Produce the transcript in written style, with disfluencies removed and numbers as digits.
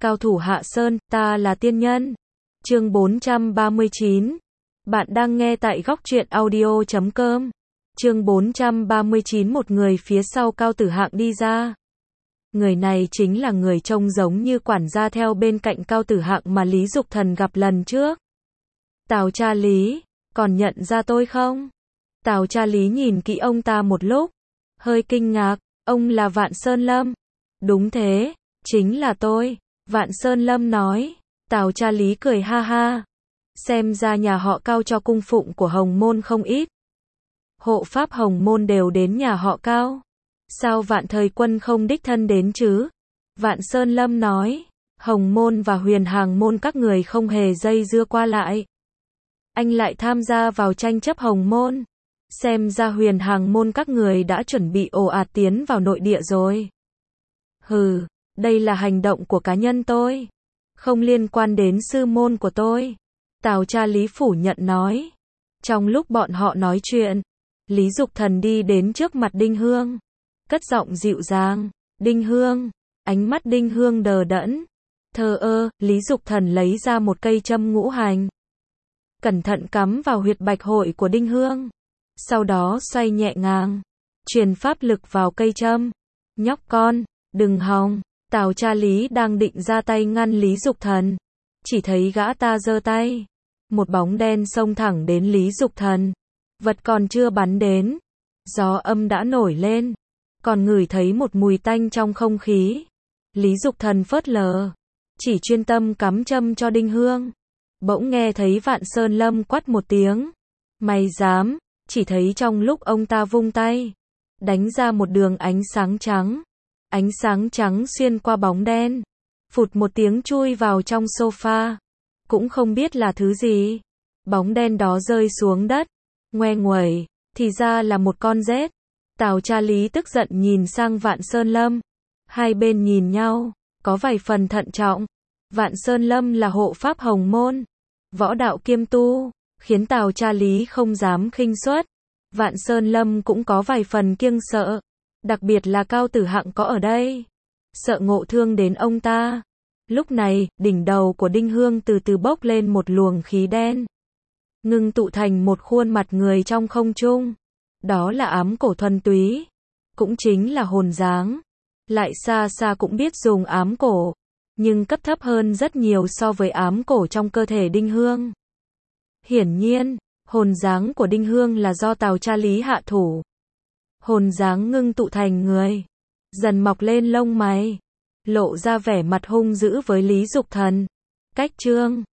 Cao thủ Hạ Sơn, ta là tiên nhân. Chương 439. Bạn đang nghe tại góc truyện audio.com. Chương 439. Một người phía sau Cao Tử Hạng đi ra. Người này chính là người trông giống như quản gia theo bên cạnh Cao Tử Hạng mà Lý Dục Thần gặp lần trước. Tào cha Lý, còn nhận ra tôi không? Tào cha Lý nhìn kỹ ông ta một lúc, hơi kinh ngạc, ông là Vạn Sơn Lâm. Đúng thế, chính là tôi. Vạn Sơn Lâm nói. Tào cha Lý cười ha ha. Xem ra nhà họ Cao cho cung phụng của Hồng Môn không ít. Hộ pháp Hồng Môn đều đến nhà họ Cao. Sao Vạn Thời Quân không đích thân đến chứ? Vạn Sơn Lâm nói. Hồng Môn và Huyền Hàng Môn các người không hề dây dưa qua lại. Anh lại tham gia vào tranh chấp Hồng Môn. Xem ra Huyền Hàng Môn các người đã chuẩn bị ồ ạt tiến vào nội địa rồi. Hừ, đây là hành động của cá nhân tôi. Không liên quan đến sư môn của tôi. Tào cha Lý phủ nhận nói. Trong lúc bọn họ nói chuyện, Lý Dục Thần đi đến trước mặt Đinh Hương. Cất giọng dịu dàng. Đinh Hương. Ánh mắt Đinh Hương đờ đẫn. Thờ ơ, Lý Dục Thần lấy ra một cây châm ngũ hành. Cẩn thận cắm vào huyệt bạch hội của Đinh Hương. Sau đó xoay nhẹ nhàng. Truyền pháp lực vào cây châm. Nhóc con, đừng hòng. Tào cha Lý đang định ra tay ngăn Lý Dục Thần. Chỉ thấy gã ta giơ tay. Một bóng đen xông thẳng đến Lý Dục Thần. Vật còn chưa bắn đến. Gió âm đã nổi lên. Còn ngửi thấy một mùi tanh trong không khí. Lý Dục Thần phớt lờ. Chỉ chuyên tâm cắm châm cho Đinh Hương. Bỗng nghe thấy Vạn Sơn Lâm quát một tiếng. Mày dám. Chỉ thấy trong lúc ông ta vung tay. Đánh ra một đường ánh sáng trắng. Ánh sáng trắng xuyên qua bóng đen. Phụt một tiếng chui vào trong sofa. Cũng không biết là thứ gì. Bóng đen đó rơi xuống đất. Ngoe nguẩy. Thì ra là một con rết. Tào cha Lý tức giận nhìn sang Vạn Sơn Lâm. Hai bên nhìn nhau. Có vài phần thận trọng. Vạn Sơn Lâm là hộ pháp Hồng Môn. Võ đạo kiêm tu. Khiến Tào cha Lý không dám khinh suất. Vạn Sơn Lâm cũng có vài phần kiêng sợ. Đặc biệt là Cao Tử Hạng có ở đây. Sợ ngộ thương đến ông ta. Lúc này, đỉnh đầu của Đinh Hương từ từ bốc lên một luồng khí đen. Ngưng tụ thành một khuôn mặt người trong không trung. Đó là ám cổ thuần túy. Cũng chính là hồn dáng. Lại xa xa cũng biết dùng ám cổ. Nhưng cấp thấp hơn rất nhiều so với ám cổ trong cơ thể Đinh Hương. Hiển nhiên, hồn dáng của Đinh Hương là do Tào cha Lý hạ thủ. Hồn dáng ngưng tụ thành người. Dần mọc lên lông mày. Lộ ra vẻ mặt hung dữ với Lý Dục Thần. Cách chương